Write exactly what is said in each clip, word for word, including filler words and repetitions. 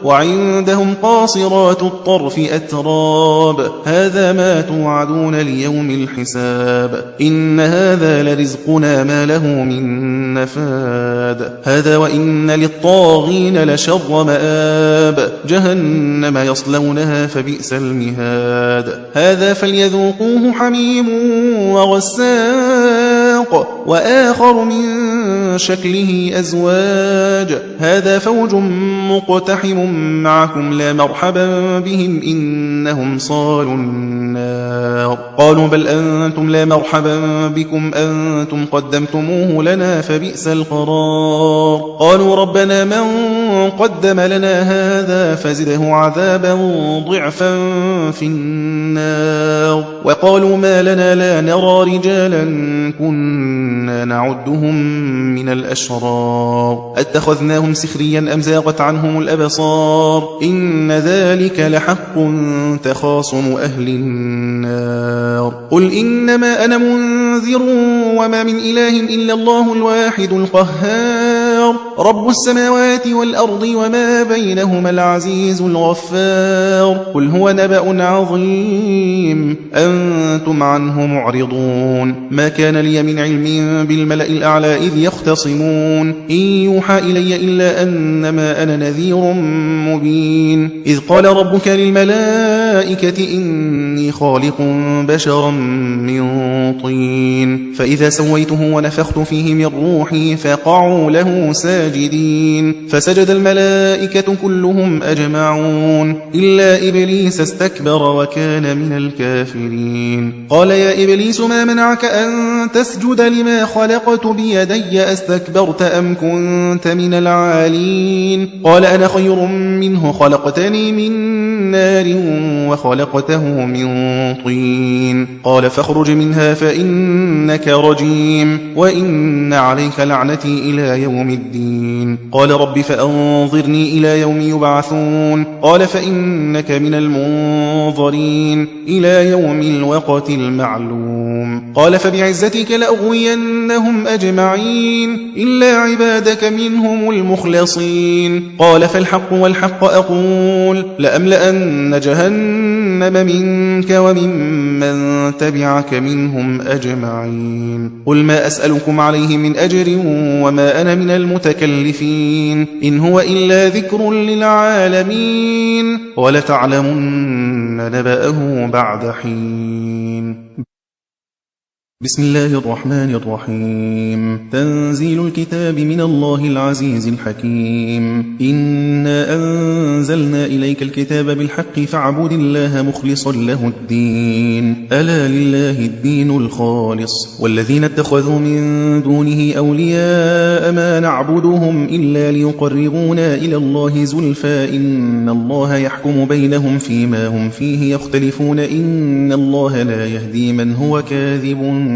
وعندهم قاصرات الطرف أتراب هذا ما توعدون ليوم الحساب إن هذا لرزقنا ما له من نفاد هذا وإن للطاغين لشر مآب جهنم يصلونها فبئس المهاد هذا فليذوقوه حميم وغساق وآخر من شكله أزواج هذا فوج مقتحم معكم لا مرحبا بهم إنهم صالوا النار قالوا بل أنتم لا مرحبا بكم أنتم قدمتموه لنا فبئس القرار قالوا ربنا من قدم لنا هذا فزده عذابا ضعفا في النار وقالوا ما لنا لا نرى رجالا كنا نعدهم من الأشرار أتخذناهم سخريا أم زاغت عنهم الأبصار إن ذلك لحق تخاصم أهل النار قل إنما أنا منذر وما من إله إلا الله الواحد القهار رب السماوات والأرض وما بينهما العزيز الغفار قل هو نبأ عظيم أنتم عنه معرضون ما كان لي من علم بالملأ الأعلى إذ يختصمون إن يوحى إلي إلا أنما أنا نذير مبين إذ قال ربك للملائكة إني خالق بشرا من طين فإذا سويته ونفخت فيه من روحي فقعوا له ساجدين فسجد الملائكة كلهم أجمعون إلا إبليس استكبر وكان من الكافرين قال يا إبليس ما منعك أن تسجد لما خلقت بيدي أستكبرت أم كنت من العالين قال أنا خير منه خلقتني من نار وخلقته من طين قال فاخرج منها فإنك رجيم وإن عليك لعنتي إلى يوم الدين قال رب فأنظرني إلى يوم يبعثون قال فإنك من المنظرين إلى يوم الوقت المعلوم قال فبعزتك لأغوينهم أجمعين إلا عبادك منهم المخلصين قال فالحق والحق أقول لأملأن جهنم منك وممن تبعك منهم أجمعين قل ما أسألكم عليه من أجر وما أنا من المتكلفين إن هو إلا ذكر للعالمين ولتعلمن نبأه بعد حين بسم الله الرحمن الرحيم تنزيل الكتاب من الله العزيز الحكيم إنا أنزلنا إليك الكتاب بالحق فاعبد الله مخلصا له الدين ألا لله الدين الخالص والذين اتخذوا من دونه أولياء ما نعبدهم إلا ليقربونا إلى الله زلفى إن الله يحكم بينهم فيما هم فيه يختلفون إن الله لا يهدي من هو كاذب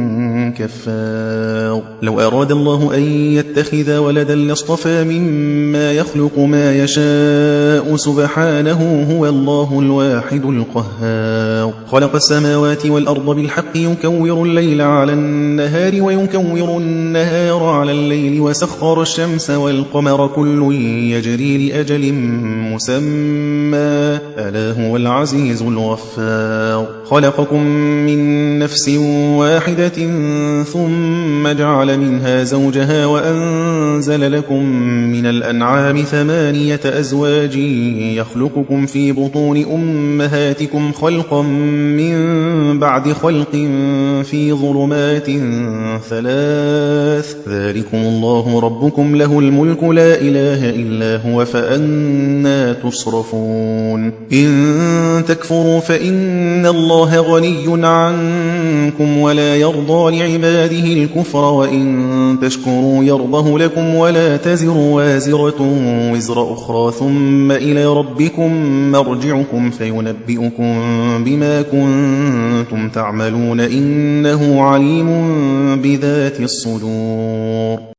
كفار لو أراد الله أن يتخذ ولدا لاصطفى مما يخلق ما يشاء سبحانه هو الله الواحد القهار خلق السماوات والأرض بالحق يكور الليل على النهار ويكور النهار على الليل وسخر الشمس والقمر كل يجري لأجل مسمى ألا هو العزيز الغفار خلقكم من نفس واحدة ثم جعل منها زوجها وأنزل لكم من الأنعام ثمانية أزواج يخلقكم في بطون أمهاتكم خلقا من بعد خلق في ظلمات ثلاث ذلكم الله ربكم له الملك لا إله إلا هو فأنا تصرفون إن تكفروا فإن الله غني عنكم ولا يرضى لعباده الكفر وإن تشكروا يرضه لكم ولا تزر وازرة وزر أخرى ثم إلى ربكم مرجعكم فينبئكم بما كنتم تعملون إنه عليم بذات الصدور